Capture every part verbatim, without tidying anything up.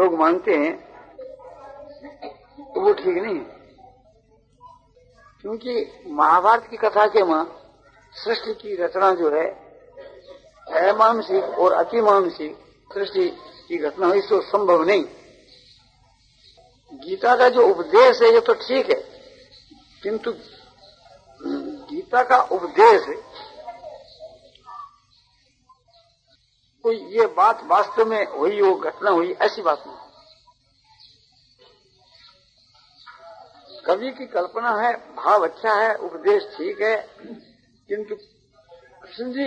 लोग मानते हैं तो वो ठीक नहीं है, क्योंकि महाभारत की कथा के मां सृष्टि की रचना जो है अमानुषिक और अतिमानुषिक सृष्टि की घटना हुई, तो संभव नहीं। गीता का जो उपदेश है ये तो ठीक है, किंतु गीता का उपदेश कोई ये बात वास्तव में हुई हो, घटना हुई, ऐसी बात नहीं। कवि की कल्पना है, भाव अच्छा है, उपदेश ठीक है, किंतु कृष्ण जी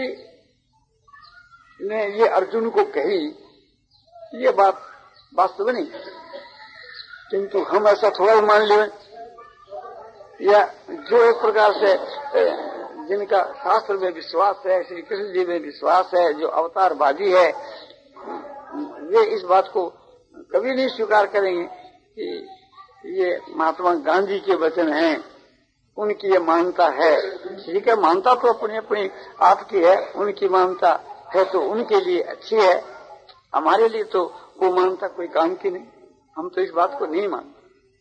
ने ये अर्जुन को कही ये बात वास्तव नहीं। किंतु हम ऐसा थोड़ा मान लें, या जो एक प्रकार से जिनका शास्त्र में विश्वास है, श्री कृष्ण जी में विश्वास है, जो अवतारवादी है, वे इस बात को कभी नहीं स्वीकार करेंगे कि ये महात्मा गांधी के वचन हैं, उनकी ये मान्यता है। ठीक है, मान्यता तो अपनी अपनी आपकी है, उनकी मान्यता है तो उनके लिए अच्छी है, हमारे लिए तो वो मान्यता कोई काम की नहीं, हम तो इस बात को नहीं मानते।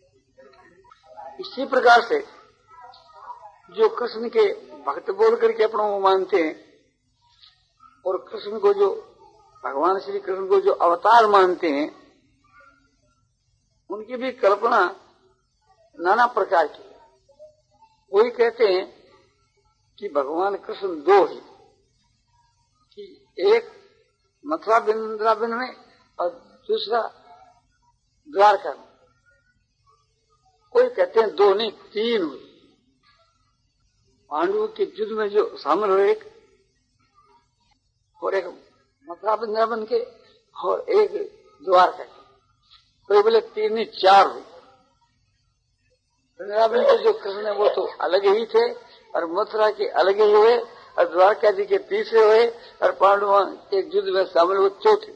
इसी प्रकार से जो कृष्ण के भक्त बोल करके अपनों को मानते हैं और कृष्ण को जो भगवान श्री कृष्ण को जो अवतार मानते हैं, उनकी भी कल्पना नाना प्रकार की है। कोई कहते हैं कि भगवान कृष्ण दो ही, कि एक मथुरा वृंदावन में और दूसरा द्वारका में। कोई कहते हैं दो नहीं, तीन हुए। पांडवों के युद्ध में जो शामिल हुए एक, और एक मथुरा वृंदावन के, और एक द्वारका के। कोई बोले तीन नहीं, चार हुए। वृंदावन के जो कृष्ण है वो तो अलग ही थे, और मथुरा के अलग ही हुए, और द्वारका जी के तीसरे हुए, और पांडवों के युद्ध में शामिल हुए चौथे।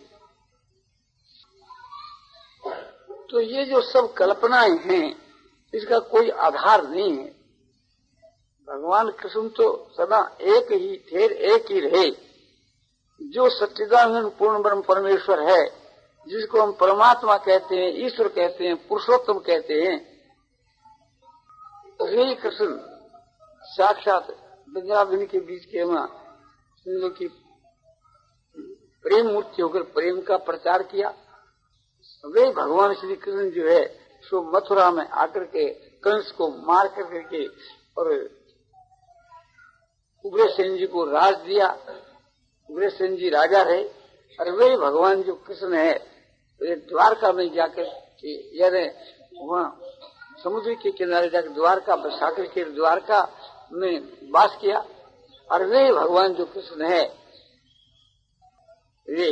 तो ये जो सब कल्पनाएं हैं, इसका कोई आधार नहीं है। भगवान कृष्ण तो सदा एक ही थे, एक ही रहे। जो सच्चिदानंद पूर्ण ब्रह्म परमेश्वर है, जिसको हम परमात्मा कहते हैं, ईश्वर कहते हैं, पुरुषोत्तम कहते हैं, वही कृष्ण साक्षात वृंदावन के बीच के वहां समझो की प्रेम मूर्ति होकर प्रेम का प्रचार किया। वे भगवान श्री कृष्ण जो है सो मथुरा में आकर के कंस को मार कर के और उग्रसेन जी को राज दिया। उग्रसेन जी राजा रहे, और वे भगवान जो कृष्ण है वे द्वारका में जाकर के यानी वहाँ समुद्र के किनारे जाकर द्वारका बसाकर के द्वारका में वास किया। और वे भगवान जो कृष्ण है वे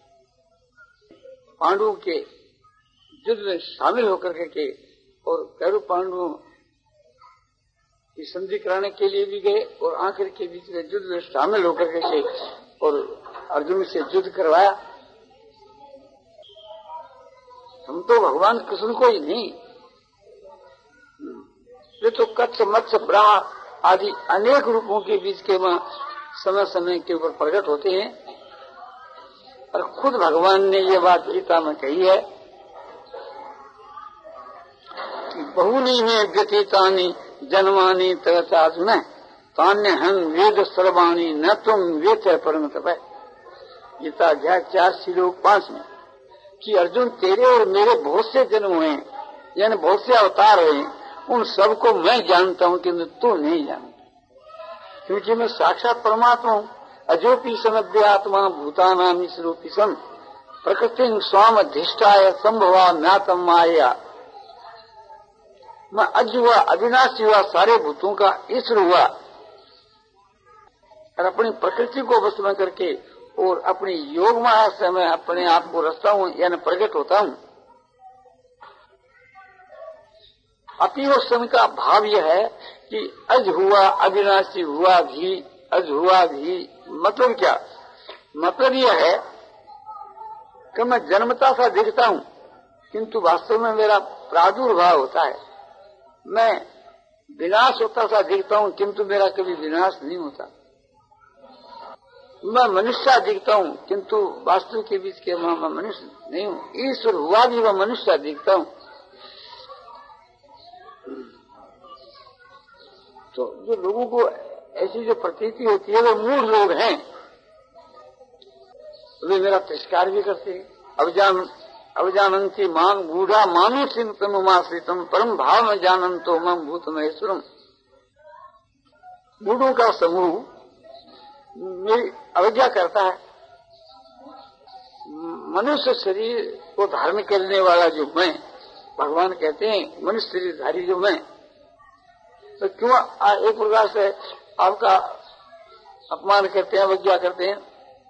पांडवों के युद्ध में शामिल होकर के और कौरव पांडवों की संधि कराने के लिए भी गए, और आखिर के बीच में युद्ध में शामिल होकर के और अर्जुन से युद्ध करवाया। हम तो भगवान कृष्ण को ही नहीं, वे तो कच्छ मत्स्य ब्राह आदि अनेक रूपों के बीच के वहां समय समय के ऊपर प्रकट होते हैं। और खुद भगवान ने ये बात गीता में कही है कि बहुनी में व्यतीतानि जन्मानि तरचार्जुन तान्य हन वेद सर्वाणी न तुम वेद है परम तपय। गीता अध्याय चार श्लोक पांच में कि अर्जुन तेरे और मेरे बहुत से जन्म हुए, यानी बहुत से अवतार हुए, उन सबको मैं जानता हूं किंतु तू नहीं जानता, क्योंकि मैं साक्षात परमात्मा हूं। अजोपि समद्य आत्मा भूतानाम ईश्वरूपी सन प्रकृति स्वाम अधिष्ठाय संभवा ज्ञातम माया। मैं अज हुआ, अविनाशी हुआ, सारे भूतों का ईश्वर हुआ, और अपनी प्रकृति को वश में करके और अपनी योग माया से मैं अपने आप को रचता हूं, यानी प्रकट होता हूं। अतीव समय का भाव यह है कि अज हुआ, अविनाशी हुआ भी, अज हुआ भी, मतलब क्या? मतलब यह है कि मैं जन्मता सा दिखता हूं, किंतु वास्तव में मेरा प्रादुर्भाव होता है। मैं विनाश होता सा दिखता हूं, किंतु मेरा कभी विनाश नहीं होता। मैं मनुष्य दिखता हूँ, किंतु वास्तु के बीच के वहां मैं मनुष्य नहीं हूँ। ईश्वर हुआ भी मैं मनुष्य दिखता हूँ। तो जो लोगों को ऐसी जो प्रतीति होती है, वो मूढ़ लोग हैं, वे मेरा तिरस्कार भी करते हैं। अवजान अवजानंती मांग बूढ़ा मानुषिम तमुमाश्रितम परम भाव में जानंतो मम भूत महेश्वरम। बूढ़ों का समूह मेरी अवज्ञा करता है। मनुष्य शरीर को धारण करने वाला जो मैं, भगवान कहते हैं मनुष्य शरीरधारी जो मैं, तो क्यों एक प्रकार से आपका अपमान करते हैं, अवज्ञा करते हैं।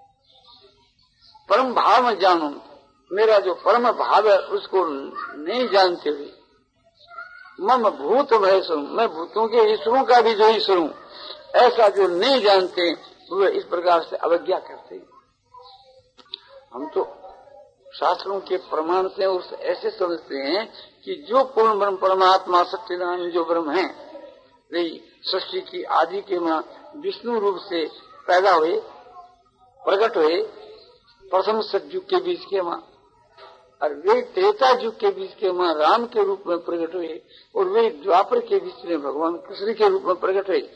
परम भाव में जानूं, मेरा जो परम भाव है उसको नहीं जानते हुए मम भूत महेश्वर, मैं भूतों के ईश्वरों का भी जो ईश्वर हूं, ऐसा जो नहीं जानते वे इस प्रकार से अवज्ञा करते हैं। हम तो शास्त्रों के प्रमाण से उस ऐसे समझते हैं कि जो पूर्ण ब्रह्म परमात्मा सच्चिदानंद जो ब्रह्म है, वे सृष्टि की आदि के मां विष्णु रूप से पैदा हुए, प्रकट हुए प्रथम सतयुग के बीच के मां, और वे त्रेता युग के बीच के मां राम के रूप में प्रकट हुए, और वे द्वापर के बीच में भगवान कृष्ण के रूप में प्रकट हुए।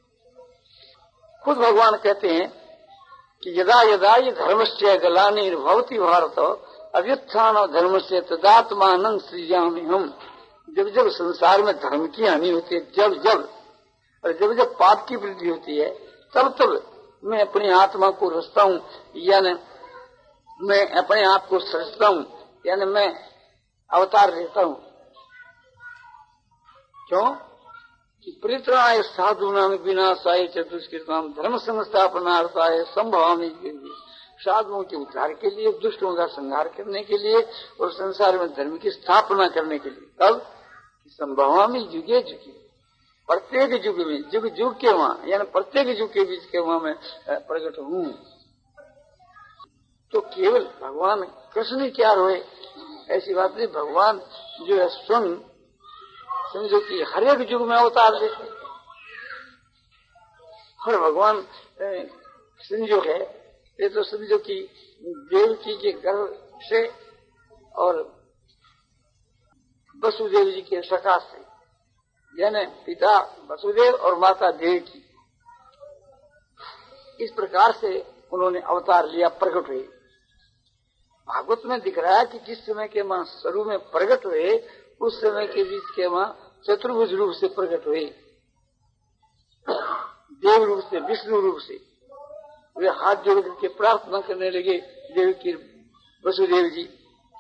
खुद भगवान कहते हैं कि यदा यदा ये धर्मस्य ग्लानिर्भवति भारत अभ्युत्थान धर्मस्य तदात्मानं सृजामि हम। जब जब संसार में धर्म की हानि होती है, जब जब और जब जब पाप की वृद्धि होती है, तब तब मैं अपनी आत्मा को रचता हूँ, यानी मैं अपने आप को सृजता हूँ, यानी मैं अवतार लेता हूँ। क्यों कि परित्राणाय साधूनां विनाशाय च दुष्कृताम् धर्म संस्थापनार्थाय संभवामि। साधुओं के उद्धार के लिए, दुष्टों का संहार करने के लिए और संसार में धर्म की स्थापना करने के लिए। कब संभवामि युगे युगे, प्रत्येक युग में, युग युग के वहां यानी प्रत्येक युग के बीच के वहां मैं प्रकट हूँ। तो केवल भगवान कृष्ण ही क्या रोए, ऐसी बात नहीं। भगवान जो है स्वयं समझो कि हर एक युग में अवतार लेते, और भगवान कृष्ण जो है ये तो समझो कि देवकी के गर्भ से और वसुदेव जी के सखा से, यानी पिता वसुदेव और माता देवकी, इस प्रकार से उन्होंने अवतार लिया, प्रकट हुए। भागवत में दिख रहा है कि किस समय के मां स्वरूप में प्रकट हुए, उस समय के बीच के मां चतुर्भुज रूप से प्रकट हुए, देव रूप से, विष्णु रूप से। वे हाथ जोड़ करके प्रार्थना करने लगे देव की वसुदेव जी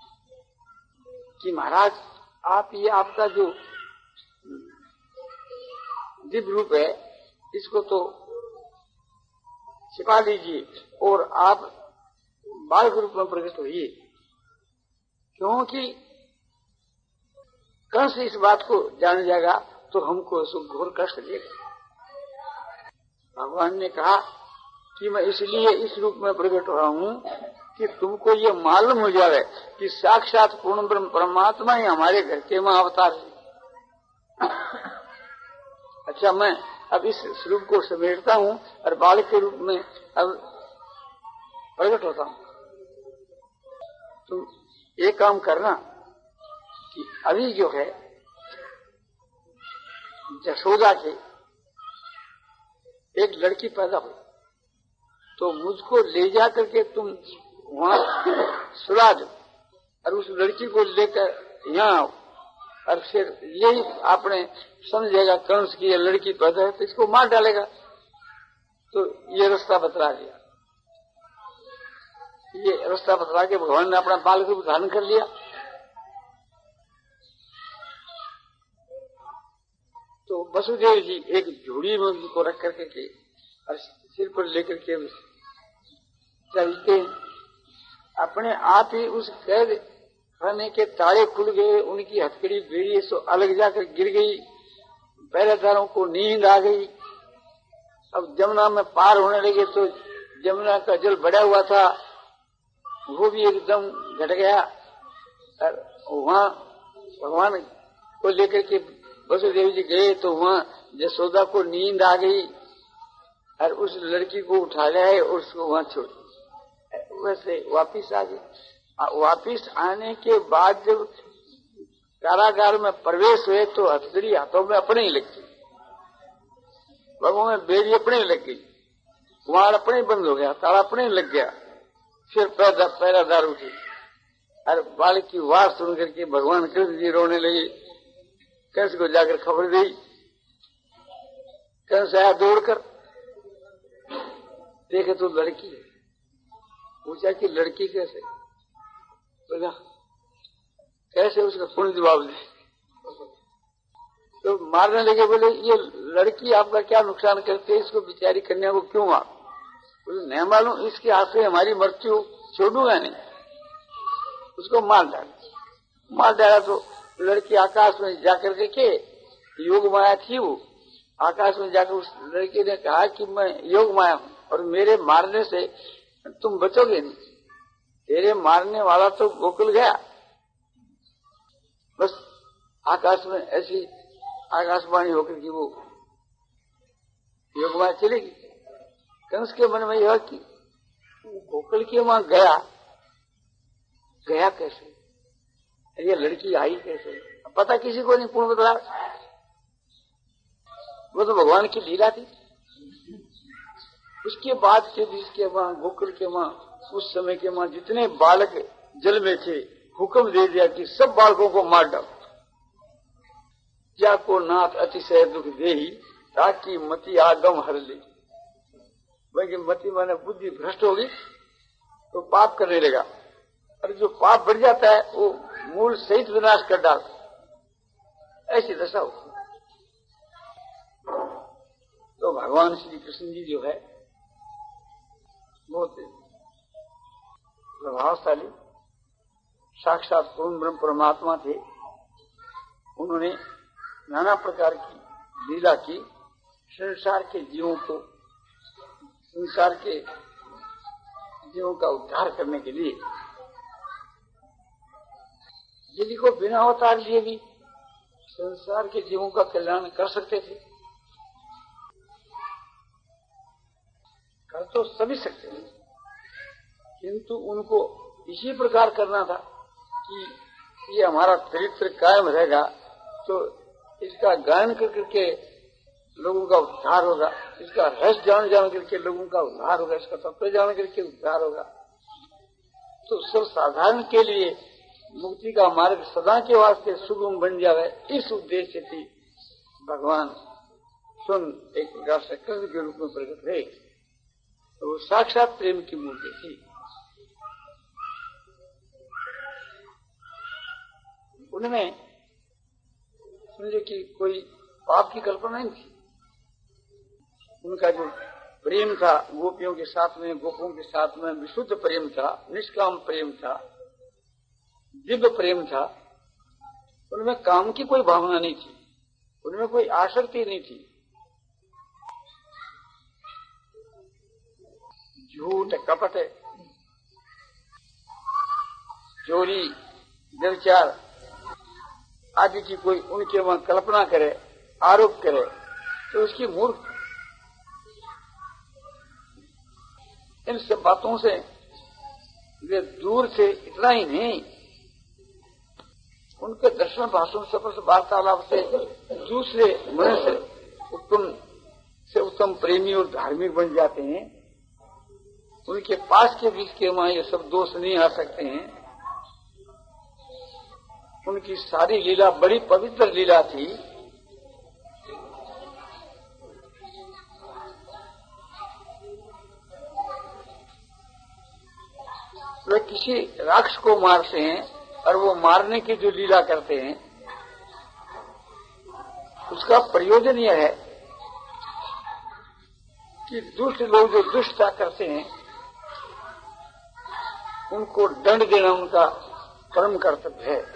कि महाराज आप ये आपका जो दिव्य रूप है इसको तो छिपा लीजिए और आप बालक रूप में प्रकट होइए, क्योंकि कंस इस बात को जान जाएगा तो हमको घोर कष्ट देगा। भगवान ने कहा कि मैं इसलिए इस रूप में प्रकट हुआ हूँ कि तुमको ये मालूम हो जाए कि साक्षात पूर्ण ब्रह्म परमात्मा ही हमारे घर के मां अवतार है। अच्छा, मैं अब इस स्वरूप को समेटता हूँ और बालक के रूप में अब प्रकट होता हूँ। तुम एक काम करना कि अभी जो है यशोदा के एक लड़की पैदा हुई, तो मुझको ले जा करके तुम वहां सुला दो और उस लड़की को लेकर यहाँ आओ, और फिर यही आपने समझेगा कंस की ये लड़की पैदा है तो इसको मार डालेगा। तो ये रास्ता बतला दिया, ये रास्ता बतला के भगवान ने अपना बाल रूप धारण कर लिया। तो वसुदेव जी एक झूड़ी में उनको रख करके के और सिर पर लेकर के चलते, अपने आप ही उस कैद खाने के ताले खुल गए, उनकी हथकड़ी बेड़ी सो अलग जाकर गिर गई, पहरेदारों को नींद आ गई। अब जमुना में पार होने लगे तो जमुना का जल बढ़ा हुआ था, वो भी एकदम घट गया। और वहां भगवान को लेकर के वसुदेव जी गए तो वहां यशोदा को नींद आ गई। और उस लड़की को उठा लाए और उसको वहां छोड़ दिया। वैसे वापिस आ गए। वापिस आने के बाद जब कारागार में प्रवेश हुए तो हथकड़ी हाथों में अपने ही लग गई, बगों में बेड़ी अपने ही लग गई, कुआर अपने ही बंद हो गया, ताला अपने ही लग गया। फिर पैदा पैरादार उठी और बालक की वार सुन करके भगवान कृष्ण जी रोने लगे। कंस को जाकर खबर दी। कंस आया दौड़कर, देखे तो लड़की है। पूछा कि लड़की कैसे? बोला कैसे? उसका पूर्ण जवाब दे। तो मारने लगे। बोले ये लड़की आपका क्या नुकसान करती है, इसको बेचारी कन्या को क्यों मार? बोले नहीं मालूम, इसके हाथ से हमारी मृत्यु छोड़ूंगा नहीं। उसको मार डाला। मार डाला तो लड़की आकाश में जाकर के, योग माया थी वो, आकाश में जाकर उस लड़की ने कहा कि मैं योग माया हूं और मेरे मारने से तुम बचोगे नहीं, तेरे मारने वाला तो गोकुल गया। बस आकाश में ऐसी आकाशवाणी होकर कि वो योग माया चलेगी। कंस के मन में यह कि गोकुल के वहां गया गया कैसे, ये लड़की आई कैसे? पता किसी को नहीं, पूर्ण बता। वो तो भगवान की लीला थी। उसके बाद से जिसके वहां गोकुल के वहां उस समय के वहां जितने बालक जल में थे, हुक्म दे दिया कि सब बालकों को मार डालो। क्या को नाथ अतिशय दुख देही ताकि मति आगम हर ले। भाई मति माने बुद्धि भ्रष्ट होगी तो पाप करने लगा, और जो पाप बढ़ जाता है वो मूल सहित विनाश कर डालता, ऐसी दशा होती। तो भगवान श्री कृष्ण जी जो है बहुत प्रभावशाली साक्षात पूर्ण ब्रह्म परमात्मा थे। उन्होंने नाना प्रकार की लीला की संसार के जीवों को, संसार के जीवों का उद्धार करने के लिए। यदि को बिना अवतार लिए भी संसार के जीवों का कल्याण कर सकते थे, कर तो सभी सकते थे, किंतु उनको इसी प्रकार करना था कि ये हमारा चरित्र कायम रहेगा तो इसका गायन कर करके लोगों का उद्धार होगा, इसका रहस्य जान जान करके लोगों का उद्धार होगा, इसका तत्व जान करके उद्धार होगा। तो सब साधारण के लिए मुक्ति का मार्ग सदा के वास्ते सुगम बन जाए, इस उद्देश्य से भगवान स्वयं एक प्रकार से कृष्ण के रूप में प्रकट रहे। तो वो साक्षात प्रेम की मूर्ति थी। उनमें समझे कि कोई पाप की कल्पना नहीं थी। उनका जो प्रेम था गोपियों के साथ में, गोपों के साथ में विशुद्ध प्रेम था, निष्काम प्रेम था, दिव्य प्रेम था। उनमें काम की कोई भावना नहीं थी, उनमें कोई आसक्ति नहीं थी। झूठ, कपट, चोरी, व्यभिचार आदि की कोई उनके वहां कल्पना करे, आरोप करे तो उसकी मूर्ख। इन सब बातों से वे दूर से, इतना ही नहीं, उनके दर्शन भाषण सफल वार्तालाप से दूसरे मनुष्य उत्तम से उत्तम प्रेमी और धार्मिक बन जाते हैं। उनके पास के बीच के वहां ये सब दोष नहीं आ सकते हैं। उनकी सारी लीला बड़ी पवित्र लीला थी। वे किसी राक्षस को मारते हैं और वो मारने की जो लीला करते हैं उसका प्रयोजन यह है कि दुष्ट लोग जो दुष्टता करते हैं उनको दंड देना उनका परम कर्तव्य है।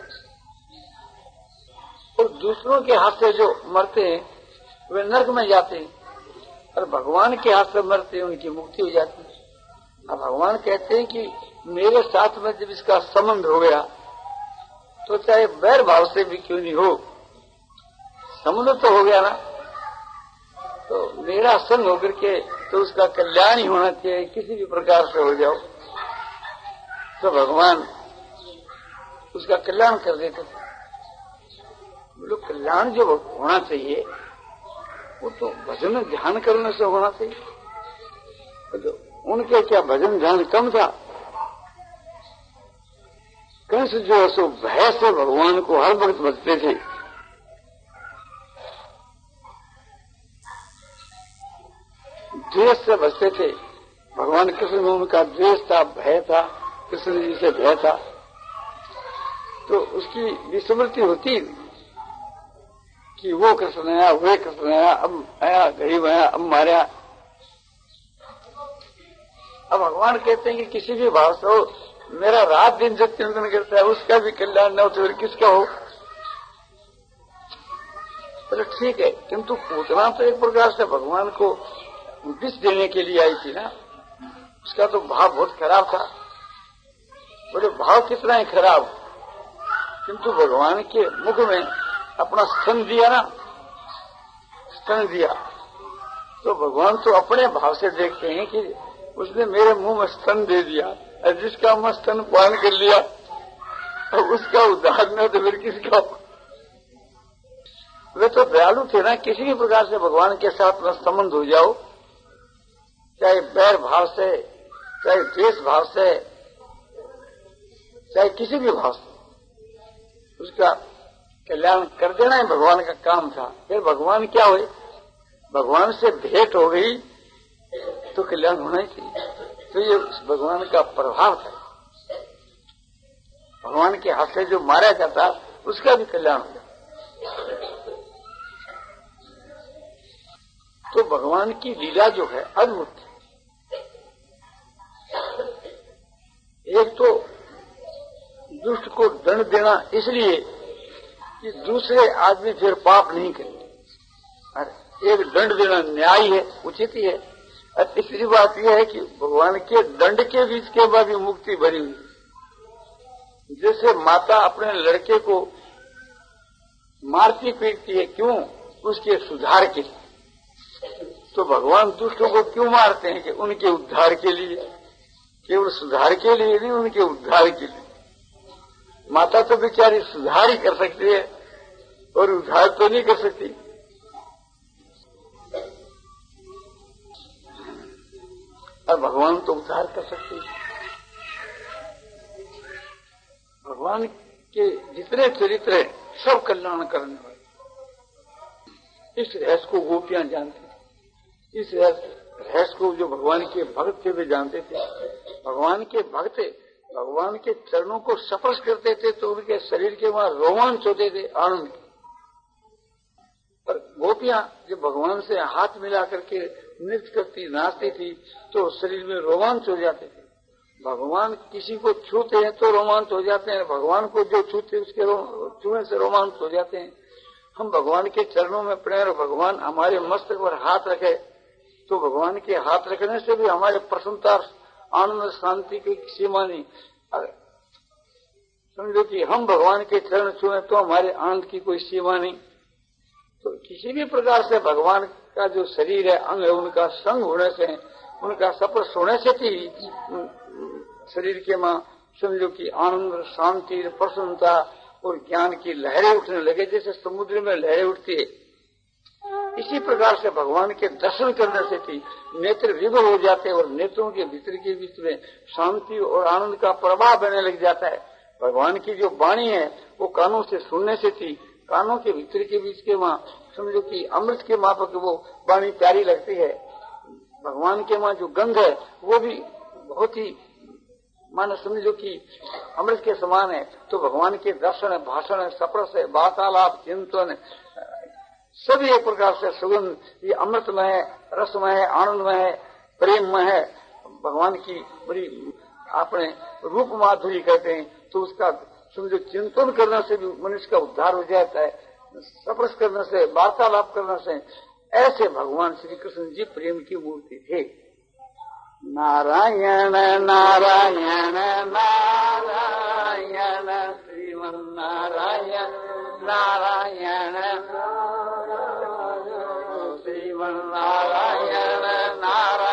और दूसरों के हाथ से जो मरते हैं वे नरक में जाते हैं और भगवान के हाथ से मरते हैं उनकी मुक्ति हो जाती है। अब भगवान कहते हैं कि मेरे साथ में जब इसका संबंध हो गया तो चाहे वैर भाव से भी क्यों नहीं हो, संबंध तो हो गया ना। तो मेरा संग होकर के तो उसका कल्याण ही होना चाहिए, किसी भी प्रकार से हो जाओ तो भगवान उसका कल्याण कर देते थे। बोलो कल्याण जो होना चाहिए वो तो भजन ध्यान करने से होना चाहिए। तो उनके क्या भजन ध्यान कम था? कंस जो है सो भय से भगवान को हर वक्त भजते थे। द्वेष से बचते थे। भगवान कृष्ण में उनका द्वेष था, भय था, कृष्ण जी से भय था, तो उसकी विस्मृति होती कि वो कृष्ण आया, वे कृष्ण आया, अब आया गरीब आया, अब मारा। अब भगवान कहते हैं कि किसी भी भाव से हो, मेरा रात दिन जब चिंतन करता है उसका भी कल्याण न हो तो फिर किसका हो? तो ठीक है, किंतु पूतना तो एक प्रकार से भगवान को विष देने के लिए आई थी ना। उसका तो भाव बहुत खराब था। बोले भाव कितना ही खराब, किंतु भगवान के मुख में अपना स्तन दिया ना, स्तन दिया तो भगवान तो अपने भाव से देखते हैं कि उसने मेरे मुंह में स्तन दे दिया, और जिसका मैं स्तन पान कर लिया और उसका उद्धार न तो फिर किसका? वे तो दयालु थे ना। किसी भी प्रकार से भगवान के साथ में संबंध हो जाओ, चाहे बैर भाव से, चाहे द्वेष भाव से, चाहे किसी भी भाव से, उसका कल्याण कर देना ही भगवान का काम था। फिर भगवान क्या हुए? भगवान से भेंट हो गई तो कल्याण होना ही चाहिए। तो ये भगवान का प्रभाव था। भगवान के हाथ से जो मारा जाता उसका भी कल्याण हो जाता। तो भगवान की लीला जो है अद्भुत है। एक तो दुष्ट को दंड देना इसलिए कि दूसरे आदमी फिर पाप नहीं करेंगे। अरे एक दंड देना न्याय है, उचित ही है। और तीसरी बात यह है कि भगवान के दंड के बीच के बाद भी मुक्ति भरी हुई। जैसे माता अपने लड़के को मारती पीटती है, क्यों? उसके सुधार के लिए। तो भगवान दुष्टों को क्यों मारते हैं? कि उनके उद्धार के लिए, केवल सुधार के लिए नहीं, उनके उद्धार के लिए। माता तो बेचारी सुधार ही कर सकती है और उद्धार तो नहीं कर सकती। और भगवान तो उद्धार कर सकते हैं। भगवान के जितने चरित्र हैं सब कल्याण करने वाले। इस रहस्य को गोपियां जानती थी। इस रहस्य को जो भगवान के भक्त थे वे जानते थे। भगवान के भक्त भगवान के चरणों को स्पर्श करते थे तो उनके शरीर के वहां रोमांच होते थे, आनंद। पर गोपियां जब भगवान से हाथ मिला करके नृत्य करती, नाचती थी तो शरीर में रोमांच हो जाते थे। भगवान किसी को छूते हैं तो रोमांच हो जाते हैं, भगवान को जो छूते उसके छूने से रोमांच हो जाते हैं। हम भगवान के चरणों में पड़े और भगवान हमारे मस्तक पर हाथ रखे तो भगवान के हाथ रखने से भी हमारे प्रसन्नता, आनंद, शांति की सीमा नहीं। समझो कि हम भगवान के चरण छुए तो हमारे आनंद की कोई सीमा नहीं। तो किसी भी प्रकार से भगवान का जो शरीर है, अंग है, उनका संग होने से, उनका स्पर्श होने से भी शरीर के मां समझो कि आनंद, शांति, प्रसन्नता और ज्ञान की लहरें उठने लगे, जैसे समुद्र में लहरें उठती है। इसी प्रकार से भगवान के दर्शन करने से थी नेत्र विभोर हो जाते हैं और नेत्रों के भीतर के बीच में शांति और आनंद का प्रवाह बहने लग जाता है। भगवान की जो वाणी है वो कानों से सुनने से थी, कानों के भीतर के बीच के वहां समझो कि अमृत के मापक वो वाणी प्यारी लगती है। भगवान के वहां जो गंध है वो भी बहुत ही मानो समझो कि अमृत के समान है। तो भगवान के दर्शन है, भाषण है, स्पर्श है, वार्तालाप, चिंतन, सभी एक प्रकार से सुगंध, ये अमृतमय है, रसमय है, आनंदमय है, प्रेममय है। भगवान की बड़ी अपने रूप माधुरी कहते हैं। तो उसका समझो चिंतन करने से भी मनुष्य का उद्धार हो जाता है, स्पर्श करने से, वार्तालाप करने से। ऐसे भगवान श्री कृष्ण जी प्रेम की मूर्ति थे। नारायण नारायण नारायण श्रीमन नारायण नारायण श्रीमन नारायण नारायण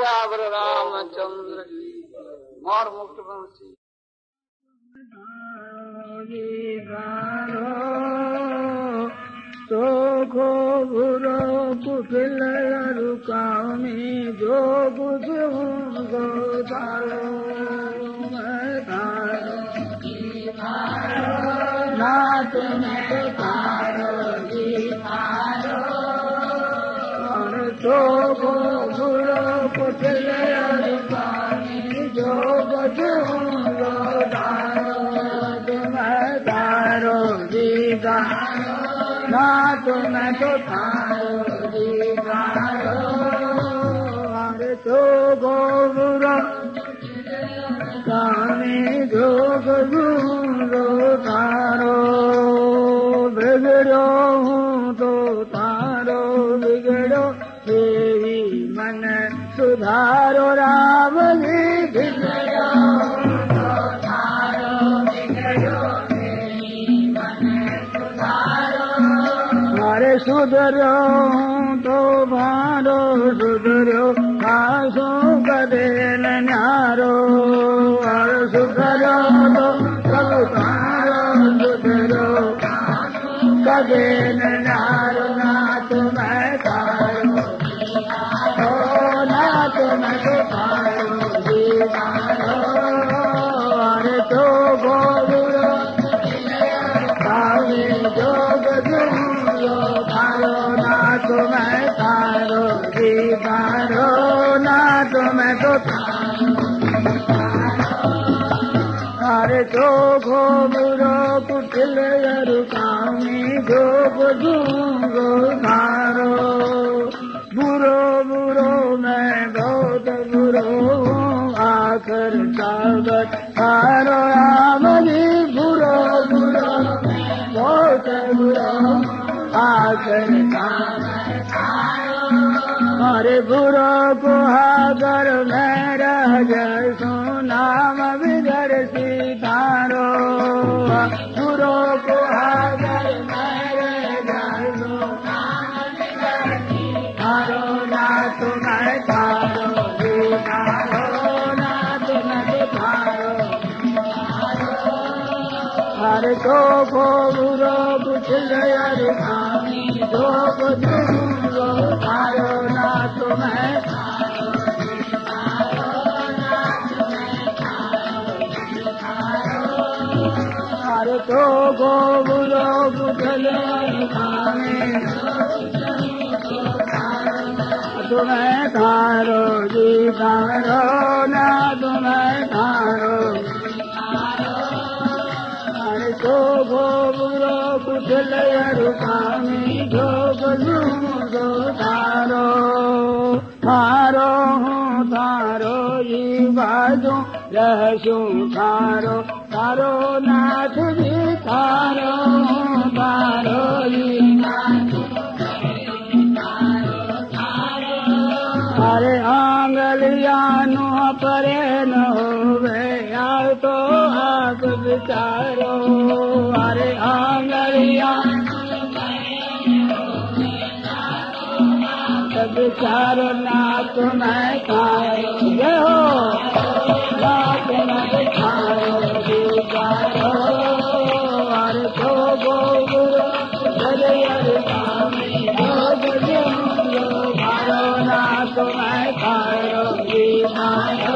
सियावर रामचंद्र की मोर मुक्त बंसी तो को बुरो कुटिल रुकामी जो कुछ गो तारो ना तुम्हें तो तारो जी तारो और तो को बुरो कुटिल रुकामी जो कुछ गो तारो तुम्हें तारो जी तारो ना तुम्हें तो तारो जी तारो और तो को बुरो कामी जो गुरु तारो बिगड़ो हूँ तो तारो बिगड़ो देवी मन सुधारो राम जी बिगड़ो तो तारो बिगड़ो देवी मन सुधारो मारे सुधरो तो भारो सुधरो खासो कदे न्यारो और सुधरो तो सब तारो सुधरो कदे न्यारो ना तुम्हें तारो ओ ना तुम्हें तो तारो जी तारो और तो गोबुरो कावे जोग जुयो तारो ना तुम्हें तारो जी तारो ना तुम्हें तो अरे तो गोबुरो कुटिल रुकामी जो बुझूंगो तारो बुरो बुरो मैं बहुत बुरो आकर सागर तारो राम जी बुरो बुरो बहुत बुरो आकर सागर हरे बुरो को हागर में रह जसो नाम विदर सीतारो बुरो को हागर में रह जसो नाम विदर सीतारो ना तुम्हें तारो जी तारो ना तुम्हें तारो हरे को को बुरो कुटिल रुकामी जो बुझूंगो तारो ना तुम्हें तारो ना तुम्हें तारो हरे तो को बुरो कुटिल रुकामी तुम्हें तारो जी तारो ना तुम्हें तारो तो गोबुरो कुटिल रुकामी जो बुझूंगो तारो थारो हूँ थारो जी बाजू रहसू थारो तारो नाथ जी थारो हूँ तारो जी अरे आंगलियानु परे न होवे यार तो आप विचारो अरे आंगलिया विचारो ना तुम्हें खारो ये हो ना तुम्हें खारो विचारो अरे तो गोबुरो हरे हरे स्वामी गोबुरो भारो ना तुम्हें खारो विचारो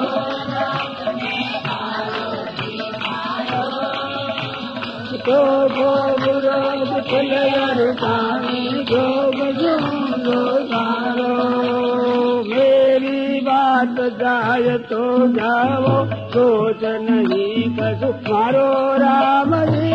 तो गोबुरो कुटिल रुकामी जो बुझूंगो तारो मेरी बात जाय तो जाओ सोच नहीं कसु मारो राम जी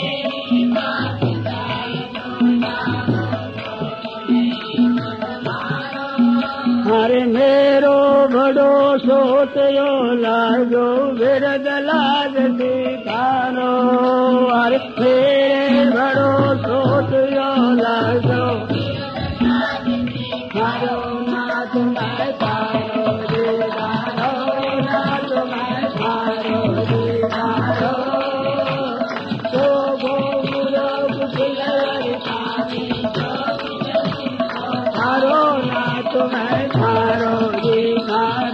हरे मेरो बड़ो सोचयो लागो बिरद लाज दिखारो अरे मेरे बड़ो सोचयो लागो मारो ना तुम्हें तारो दिखारो ना तुम्हें तारो दिखारो तो गोबुरो कुटिल रुकामी तारो ना तुम्हें तारो दिखारो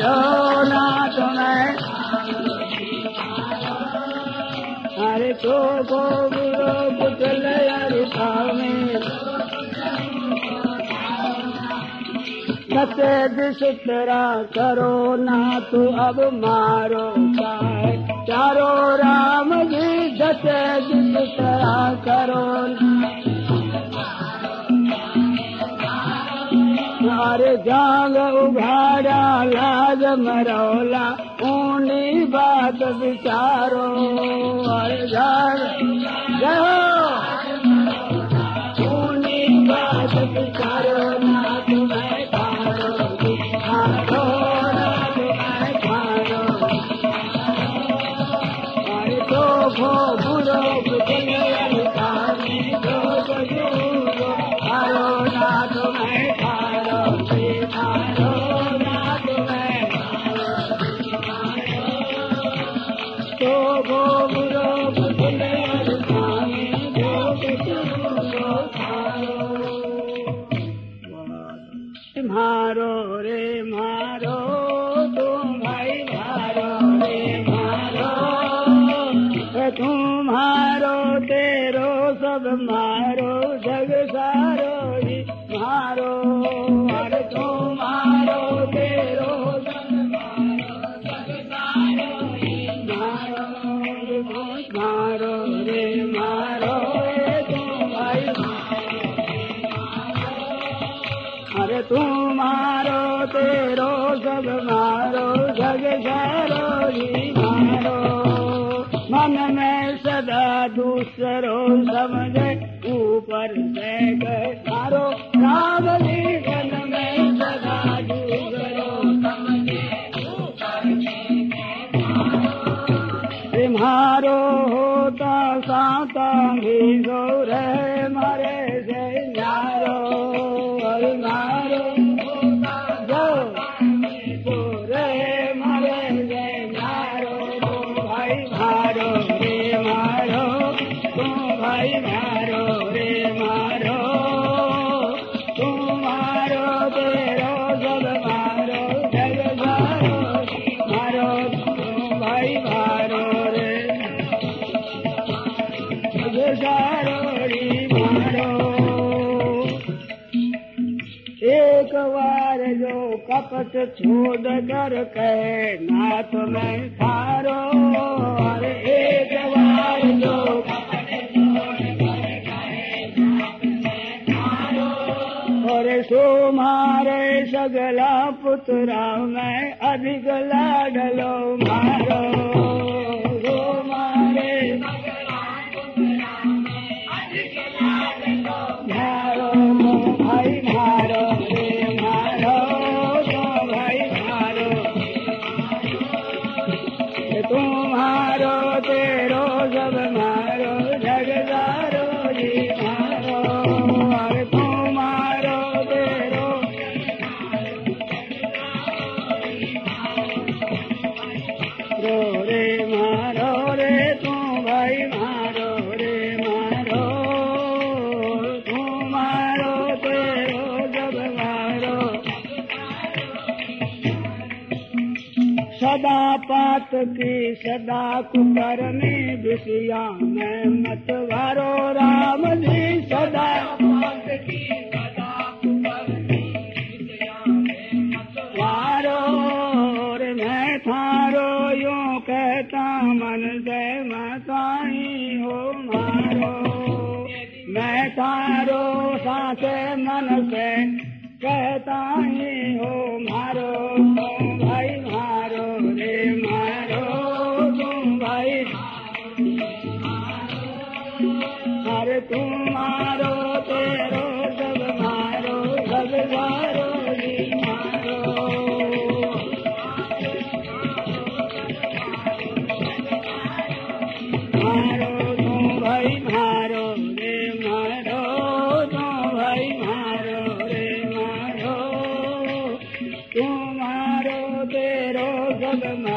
तो गो बुरो पुतल अरिता में सते दिस तेरा करो ना तो अब मारो चाहे चारो राम जी सते दिस तेरा करो अरे जाग उघाड़ा लाज मरौला ऊनी बात विचारो अरे जाग ऊनी बात विचारो ना तुम्हें खारो खारो ना तुम्हें खारो अरे तो भो बुरो बुझे तो बजूरो खारो ना तुम्हें खारो खारो ना तुम्हें तो भो बुरो बुझे मारो रे मारो तुम भाई मारो रे मारो तुम मारो तेरो सब मारो जग सारो ही मारो अरे तुम मारो तेरो सब मारो जग सारो ही मारो मारो रे मारो तुम भाई अरे तुम मारो तेरो सब मारो जग सारो ही मारो मन में सदा दूसरो समझे ऊपर से गए मारो राम जी मन में सदा दूसरो समझे ऊपर से मारो होता साता भी गो रहे मारे से नारो मारो जो तो रे मारे रे मारो भाई मारो रे मारो तुम भाई मारो रे मारो तुम मारो तेरो सब मारो जग मारो मारो तुम भाई मारो रे जग सारो री मारो एक बार जो कपट छोड़ कर कहे नाथ में थारो अरे एक बार जो कपट छोड़ कर कहे नाथ में थारो और सो मारे सगला पुत्रा में अधिक लाडलो मारो सो मारे मारो भाई मारो तुम्हारो तेरो सब मारो जगदारो जी मारो अरे तुम्हारो तेरो रो रे मारो रे तुम भाई मारो रे मारो तुम्हारो तेरो सब मारो सदा पात की सदा कुकर्मी विषया में मत वारो राम जी सदा पात की सदा कुकर्मी विषया में मत वारो रे मैं थारो यूं कहता मन से मताई हो मारो मैं थारो साथे मन से कहता ही हो मारो तुम भाई मारो रे मारो तुम भाई अरे तुम मारो तेरो सब मारो सब मारो जी मारो मारो तुम भाई मारो रे मारो तुम भाई मारो रे मारो तुम्हारो तेरो सब